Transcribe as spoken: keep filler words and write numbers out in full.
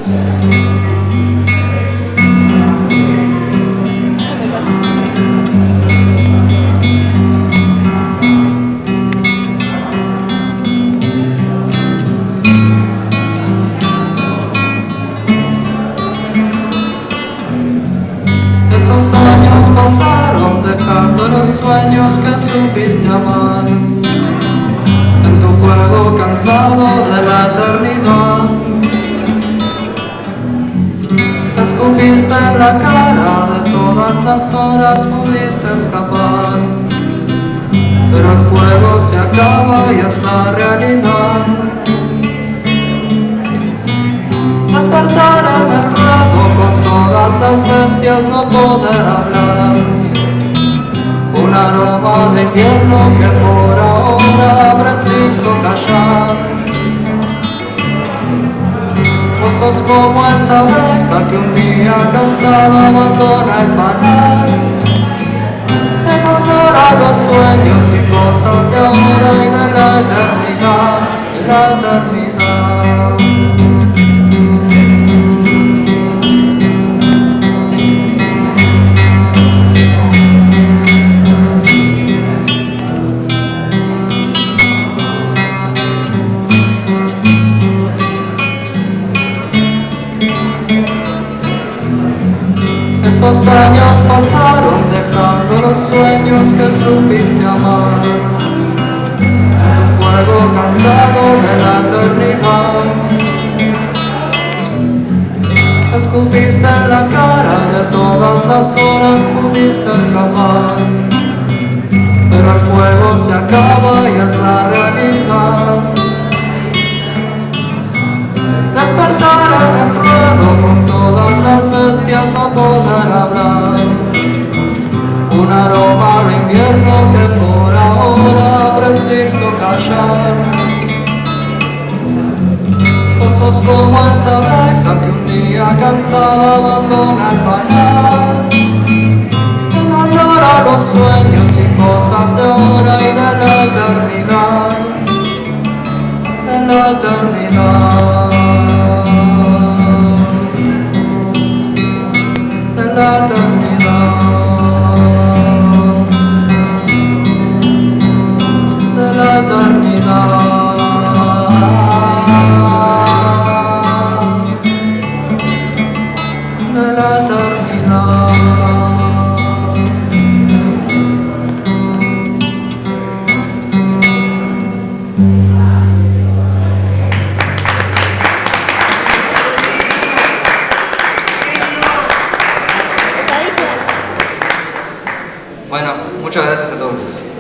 Esos años pasaron dejando los sueños que supiste amar. En tu juego cansado de la eternidad, escupiste en la cara, de todas las horas pudiste escapar. Pero el juego se acaba y es la realidad. Despertar en el ruedo con todas las bestias, no poder hablar. Un aroma de invierno que por ahora preciso callar. Vos sos como esa abeja que un día cansada abandona el panal, en honor a los sueños y cosas de ahora y de la eternidad, de la eternidad. Esos años pasaron dejando los sueños que supiste amar. En un juego cansado de la eternidad, escupiste en la cara, de todas las horas pudiste escapar. Pero el fuego se acaba y es la realidad. Despertar en el ruedo con todas las bestias, no poder hablar. Un aroma de invierno que por ahora preciso callar. Vos sos como esa abeja que un día cansada abandona el panal, en honor a los sueños y cosas de ahora y de la eternidad, de la eternidad. La eternidad, de la eternidad, de la eternidad. Bueno, muchas gracias a todos.